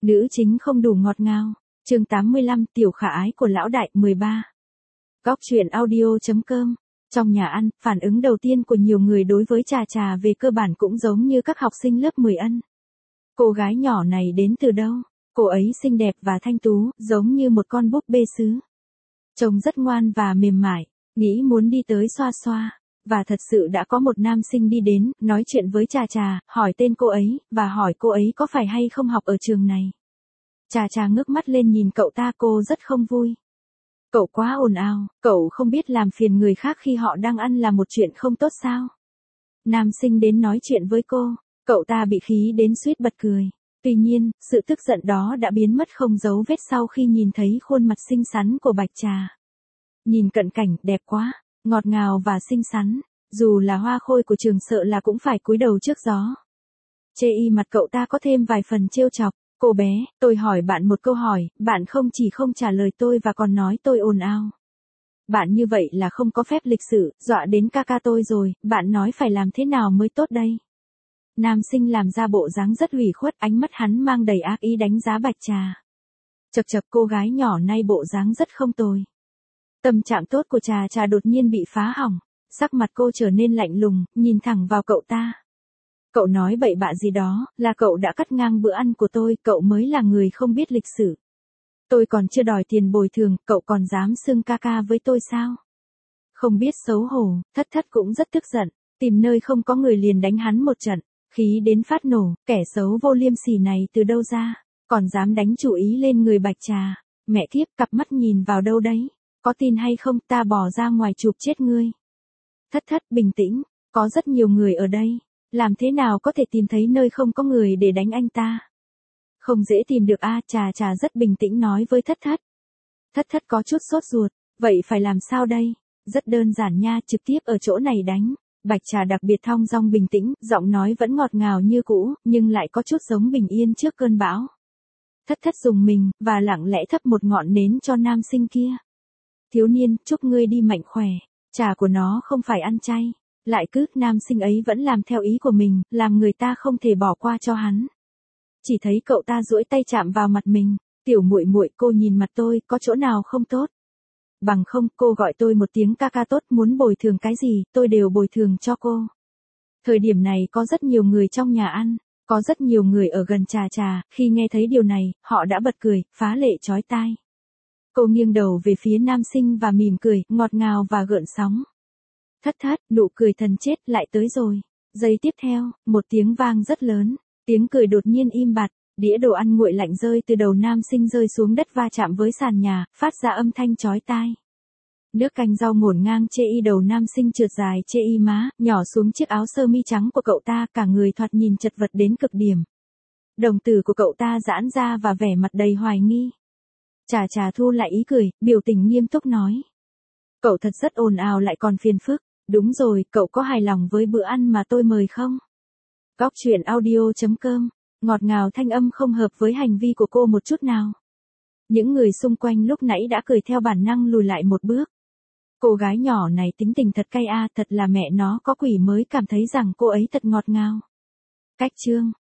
Nữ chính không đủ ngọt ngào. Chương 85, tiểu khả ái của lão đại 13. Góc truyện audio.com. Trong nhà ăn, phản ứng đầu tiên của nhiều người đối với Trà Trà về cơ bản cũng giống như các học sinh lớp 10 ân. Cô gái nhỏ này đến từ đâu? Cô ấy xinh đẹp và thanh tú, giống như một con búp bê sứ. Trông rất ngoan và mềm mại, nghĩ muốn đi tới xoa xoa. Và thật sự đã có một nam sinh đi đến, nói chuyện với Trà Trà, hỏi tên cô ấy, và hỏi cô ấy có phải hay không học ở trường này. Trà Trà ngước mắt lên nhìn cậu ta, cô rất không vui. Cậu quá ồn ào, cậu không biết làm phiền người khác khi họ đang ăn là một chuyện không tốt sao? Nam sinh đến nói chuyện với cô, cậu ta bị khí đến suýt bật cười. Tuy nhiên, sự tức giận đó đã biến mất không dấu vết sau khi nhìn thấy khuôn mặt xinh xắn của Bạch Trà. Nhìn cận cảnh, đẹp quá, ngọt ngào và xinh xắn, dù là hoa khôi của trường sợ là cũng phải cúi đầu trước gió. Chê y mặt cậu ta có thêm vài phần trêu chọc. Cô bé, tôi hỏi bạn một câu hỏi, bạn không chỉ không trả lời tôi và còn nói tôi ồn ào. Bạn như vậy là không có phép lịch sự, dọa đến ca ca tôi rồi, bạn nói phải làm thế nào mới tốt đây? Nam sinh làm ra bộ dáng rất ủy khuất, ánh mắt hắn mang đầy ác ý đánh giá Bạch Trà. Chậc chậc, cô gái nhỏ nay bộ dáng rất không tồi. Tâm trạng tốt của Trà Trà đột nhiên bị phá hỏng, sắc mặt cô trở nên lạnh lùng, nhìn thẳng vào cậu ta. Cậu nói bậy bạ gì đó, là cậu đã cắt ngang bữa ăn của tôi, cậu mới là người không biết lịch sử. Tôi còn chưa đòi tiền bồi thường, cậu còn dám xưng ca ca với tôi sao? Không biết xấu hổ, Thất Thất cũng rất tức giận, tìm nơi không có người liền đánh hắn một trận, khí đến phát nổ, kẻ xấu vô liêm sỉ này từ đâu ra, còn dám đánh chủ ý lên người Bạch Trà. Mẹ kiếp, cặp mắt nhìn vào đâu đấy, có tin hay không ta bỏ ra ngoài chụp chết ngươi. Thất Thất bình tĩnh, có rất nhiều người ở đây. Làm thế nào có thể tìm thấy nơi không có người để đánh anh ta? Không dễ tìm được a. Trà Trà rất bình tĩnh nói với Thất Thất. Thất Thất có chút sốt ruột, vậy phải làm sao đây? Rất đơn giản nha, trực tiếp ở chỗ này đánh. Bạch Trà đặc biệt thong dong bình tĩnh, giọng nói vẫn ngọt ngào như cũ, nhưng lại có chút giống bình yên trước cơn bão. Thất Thất dùng mình, và lặng lẽ thắp một ngọn nến cho nam sinh kia. Thiếu niên, chúc ngươi đi mạnh khỏe, trà của nó không phải ăn chay. Lại cứ, nam sinh ấy vẫn làm theo ý của mình, làm người ta không thể bỏ qua cho hắn. Chỉ thấy cậu ta duỗi tay chạm vào mặt mình, tiểu muội muội, cô nhìn mặt tôi, có chỗ nào không tốt? Bằng không, cô gọi tôi một tiếng ca ca tốt, muốn bồi thường cái gì, tôi đều bồi thường cho cô. Thời điểm này có rất nhiều người trong nhà ăn, có rất nhiều người ở gần Trà Trà, khi nghe thấy điều này, họ đã bật cười, phá lệ chói tai. Cô nghiêng đầu về phía nam sinh và mỉm cười, ngọt ngào và gợn sóng. Thất Thất, nụ cười thần chết lại tới rồi. Giây tiếp theo, một tiếng vang rất lớn, tiếng cười đột nhiên im bặt, đĩa đồ ăn nguội lạnh rơi từ đầu nam sinh rơi xuống đất va chạm với sàn nhà, phát ra âm thanh chói tai. Nước canh rau ngổn ngang chê y đầu nam sinh trượt dài chê y má, nhỏ xuống chiếc áo sơ mi trắng của cậu ta, cả người thoạt nhìn chật vật đến cực điểm. Đồng tử của cậu ta giãn ra và vẻ mặt đầy hoài nghi. Trà Trà thu lại ý cười, biểu tình nghiêm túc nói. Cậu thật rất ồn ào lại còn phiền phức. Đúng rồi, cậu có hài lòng với bữa ăn mà tôi mời không? Góc truyện audio.com. Ngọt ngào thanh âm không hợp với hành vi của cô một chút nào. Những người xung quanh lúc nãy đã cười theo bản năng lùi lại một bước. Cô gái nhỏ này tính tình thật cay a, thật là mẹ nó có quỷ mới cảm thấy rằng cô ấy thật ngọt ngào. Cách chương.